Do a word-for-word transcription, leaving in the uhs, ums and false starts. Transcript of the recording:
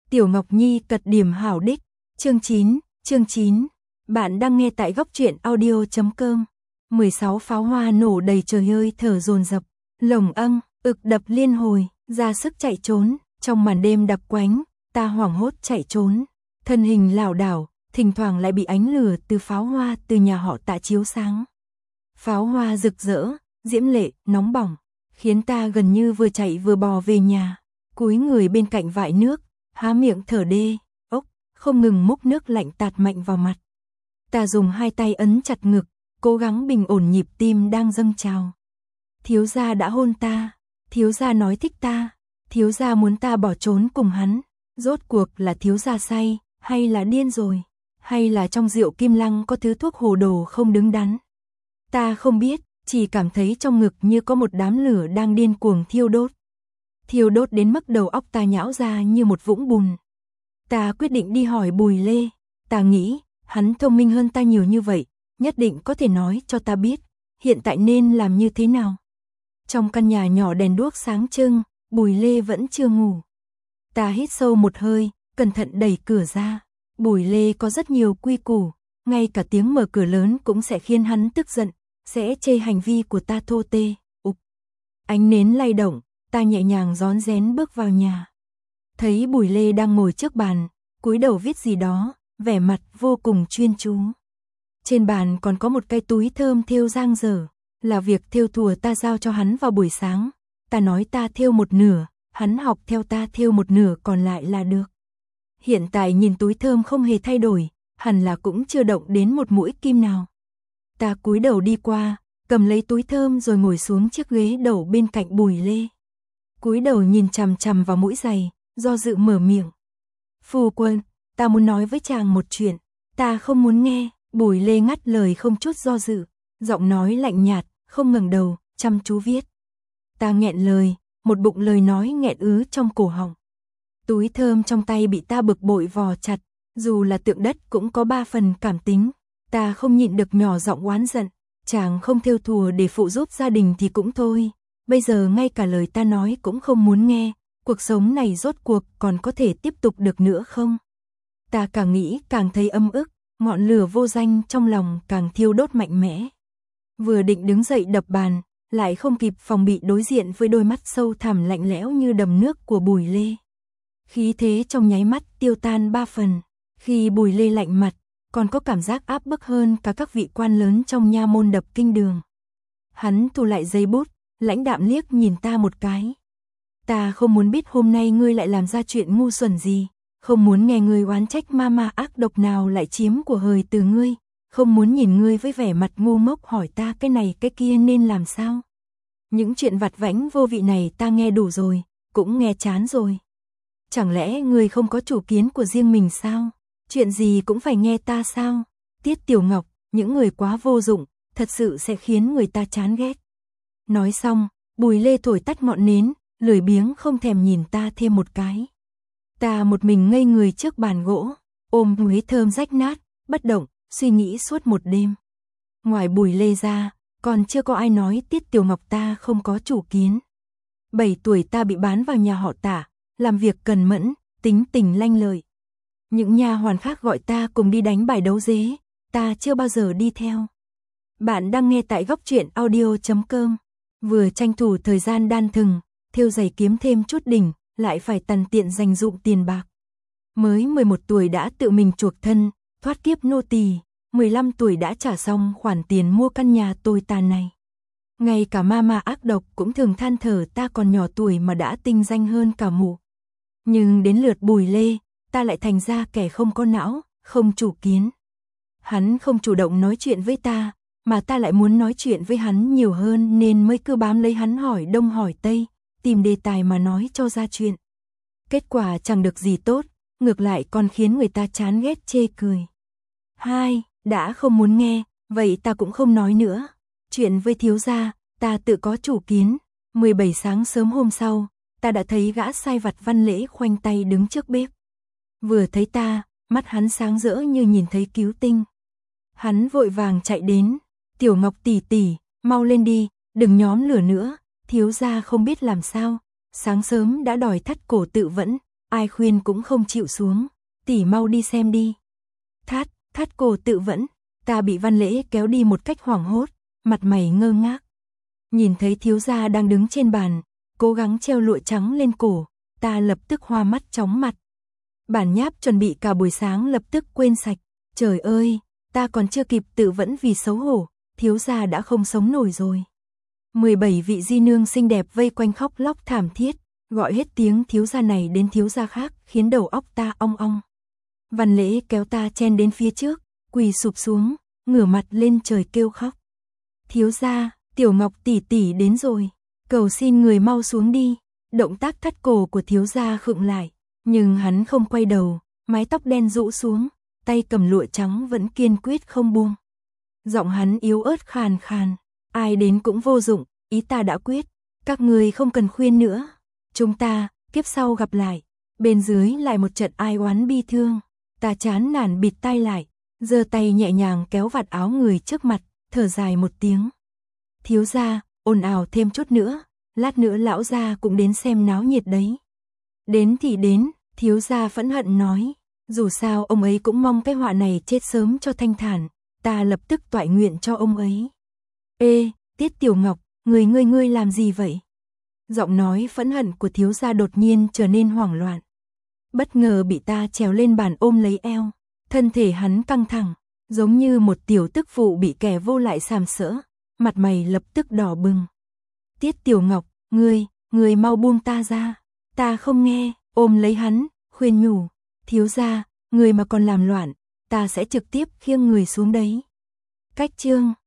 Tiểu Ngọc Nhi cật điểm hảo đích, chương chín, chương chín. Bạn đang nghe tại góc truyện audio chấm com. mười sáu pháo hoa nổ đầy trời ơi thở dồn dập, lồng âng, ực đập liên hồi, ra sức chạy trốn, trong màn đêm đặc quánh, ta hoảng hốt chạy trốn, thân hình lảo đảo, thỉnh thoảng lại bị ánh lửa từ pháo hoa từ nhà họ Tạ chiếu sáng. Pháo hoa rực rỡ, diễm lệ, nóng bỏng, khiến ta gần như vừa chạy vừa bò về nhà, cúi người bên cạnh vại nước, há miệng thở đê, ốc, không ngừng múc nước lạnh tạt mạnh vào mặt. Ta dùng hai tay ấn chặt ngực, cố gắng bình ổn nhịp tim đang dâng trào. Thiếu gia đã hôn ta, thiếu gia nói thích ta, thiếu gia muốn ta bỏ trốn cùng hắn, rốt cuộc là thiếu gia say, hay là điên rồi, hay là trong rượu Kim Lăng có thứ thuốc hồ đồ không đứng đắn. Ta không biết, chỉ cảm thấy trong ngực như có một đám lửa đang điên cuồng thiêu đốt. Thiêu đốt đến mức đầu óc ta nhão ra như một vũng bùn. Ta quyết định đi hỏi Bùi Lê, ta nghĩ, hắn thông minh hơn ta nhiều như vậy, nhất định có thể nói cho ta biết, hiện tại nên làm như thế nào. Trong căn nhà nhỏ đèn đuốc sáng trưng, Bùi Lê vẫn chưa ngủ. Ta hít sâu một hơi, cẩn thận đẩy cửa ra. Bùi Lê có rất nhiều quy củ, ngay cả tiếng mở cửa lớn cũng sẽ khiến hắn tức giận, sẽ chê hành vi của ta thô tê. Ục. Ánh nến lay động, ta nhẹ nhàng rón rén bước vào nhà. Thấy Bùi Lê đang ngồi trước bàn, cúi đầu viết gì đó, vẻ mặt vô cùng chuyên chú. Trên bàn còn có một cái túi thơm thêu dang dở, là việc thêu thùa ta giao cho hắn vào buổi sáng. Ta nói ta thêu một nửa, hắn học theo ta thêu một nửa còn lại là được. Hiện tại nhìn túi thơm không hề thay đổi, hẳn là cũng chưa động đến một mũi kim nào. Ta cúi đầu đi qua, cầm lấy túi thơm rồi ngồi xuống chiếc ghế đầu bên cạnh Bùi Lê. Cúi đầu nhìn chằm chằm vào mũi giày, do dự mở miệng. Phu quân, ta muốn nói với chàng một chuyện, ta không muốn nghe. Bùi Lê ngắt lời không chút do dự, giọng nói lạnh nhạt, không ngẩng đầu, chăm chú viết. Ta nghẹn lời, một bụng lời nói nghẹn ứ trong cổ họng. Túi thơm trong tay bị ta bực bội vò chặt, dù là tượng đất cũng có ba phần cảm tính. Ta không nhịn được nhỏ giọng oán giận, chàng không thêu thùa để phụ giúp gia đình thì cũng thôi. Bây giờ ngay cả lời ta nói cũng không muốn nghe, cuộc sống này rốt cuộc còn có thể tiếp tục được nữa không? Ta càng nghĩ càng thấy âm ức, ngọn lửa vô danh trong lòng càng thiêu đốt mạnh mẽ. Vừa định đứng dậy đập bàn, lại không kịp phòng bị đối diện với đôi mắt sâu thẳm lạnh lẽo như đầm nước của Bùi Lê. Khí thế trong nháy mắt tiêu tan ba phần, khi Bùi Lê lạnh mặt, còn có cảm giác áp bức hơn cả các vị quan lớn trong nha môn đập kinh đường. Hắn thu lại giấy bút, lãnh đạm liếc nhìn ta một cái. Ta không muốn biết hôm nay ngươi lại làm ra chuyện ngu xuẩn gì, không muốn nghe ngươi oán trách ma ma ác độc nào lại chiếm của hời từ ngươi, không muốn nhìn ngươi với vẻ mặt ngu ngốc hỏi ta cái này cái kia nên làm sao. Những chuyện vặt vãnh vô vị này ta nghe đủ rồi, cũng nghe chán rồi. Chẳng lẽ ngươi không có chủ kiến của riêng mình sao? Chuyện gì cũng phải nghe ta sao? Tiết Tiểu Ngọc, những người quá vô dụng, thật sự sẽ khiến người ta chán ghét. Nói xong, Bùi Lê thổi tắt ngọn nến, lười biếng không thèm nhìn ta thêm một cái. Ta một mình ngây người trước bàn gỗ, ôm muối thơm rách nát, bất động, suy nghĩ suốt một đêm. Ngoài Bùi Lê ra, còn chưa có ai nói Tiết Tiểu Ngọc ta không có chủ kiến. Bảy tuổi ta bị bán vào nhà họ Tạ, làm việc cần mẫn, tính tình lanh lợi. Những nha hoàn khác gọi ta cùng đi đánh bài đấu dế, ta chưa bao giờ đi theo. Bạn đang nghe tại góc truyện audio chấm com. Vừa tranh thủ thời gian đan thừng, thêu giày kiếm thêm chút đỉnh, lại phải tằn tiện dành dụm tiền bạc. Mới mười một tuổi đã tự mình chuộc thân, thoát kiếp nô tỳ, mười lăm tuổi đã trả xong khoản tiền mua căn nhà tồi tàn này. Ngay cả ma ma ác độc cũng thường than thở ta còn nhỏ tuổi mà đã tinh danh hơn cả mụ. Nhưng đến lượt Bùi Lê, ta lại thành ra kẻ không có não, không chủ kiến. Hắn không chủ động nói chuyện với ta, mà ta lại muốn nói chuyện với hắn nhiều hơn nên mới cứ bám lấy hắn hỏi đông hỏi tây, tìm đề tài mà nói cho ra chuyện. Kết quả chẳng được gì tốt, ngược lại còn khiến người ta chán ghét chê cười. Hai, đã không muốn nghe, vậy ta cũng không nói nữa. Chuyện với thiếu gia, ta tự có chủ kiến. mười bảy sáng sớm hôm sau, ta đã thấy gã sai vặt Văn Lễ khoanh tay đứng trước bếp. Vừa thấy ta, mắt hắn sáng rỡ như nhìn thấy cứu tinh. Hắn vội vàng chạy đến, Tiểu Ngọc tỷ tỷ, mau lên đi, đừng nhóm lửa nữa, thiếu gia không biết làm sao, sáng sớm đã đòi thắt cổ tự vẫn, ai khuyên cũng không chịu xuống, tỷ mau đi xem đi. Thát, thát cổ tự vẫn, ta bị Văn Lễ kéo đi một cách hoảng hốt, mặt mày ngơ ngác. Nhìn thấy thiếu gia đang đứng trên bàn, cố gắng treo lụa trắng lên cổ, ta lập tức hoa mắt chóng mặt. Bản nháp chuẩn bị cả buổi sáng lập tức quên sạch, trời ơi, ta còn chưa kịp tự vẫn vì xấu hổ, thiếu gia đã không sống nổi rồi. mười bảy vị di nương xinh đẹp vây quanh khóc lóc thảm thiết, gọi hết tiếng thiếu gia này đến thiếu gia khác, khiến đầu óc ta ong ong. Văn Lễ kéo ta chen đến phía trước, quỳ sụp xuống, ngửa mặt lên trời kêu khóc. Thiếu gia, Tiểu Ngọc tỷ tỷ đến rồi, cầu xin người mau xuống đi. Động tác thắt cổ của thiếu gia khựng lại, nhưng hắn không quay đầu, mái tóc đen rũ xuống, tay cầm lụa trắng vẫn kiên quyết không buông. Giọng hắn yếu ớt khàn khàn, ai đến cũng vô dụng, ý ta đã quyết, các người không cần khuyên nữa. Chúng ta, kiếp sau gặp lại. Bên dưới lại một trận ai oán bi thương, ta chán nản bịt tai lại, giơ tay nhẹ nhàng kéo vạt áo người trước mặt, thở dài một tiếng. Thiếu gia, ồn ào thêm chút nữa, lát nữa lão gia cũng đến xem náo nhiệt đấy. Đến thì đến, thiếu gia phẫn hận nói, dù sao ông ấy cũng mong cái họa này chết sớm cho thanh thản, ta lập tức toại nguyện cho ông ấy. Ê, Tiết Tiểu Ngọc, người ngươi ngươi làm gì vậy? Giọng nói phẫn hận của thiếu gia đột nhiên trở nên hoảng loạn. Bất ngờ bị ta trèo lên bàn ôm lấy eo, thân thể hắn căng thẳng, giống như một tiểu tức phụ bị kẻ vô lại sàm sỡ, mặt mày lập tức đỏ bừng. Tiết Tiểu Ngọc, ngươi, ngươi mau buông ta ra. Ta không nghe, ôm lấy hắn, khuyên nhủ, thiếu gia, ngươi mà còn làm loạn, ta sẽ trực tiếp khiêng người xuống đấy. Cách chương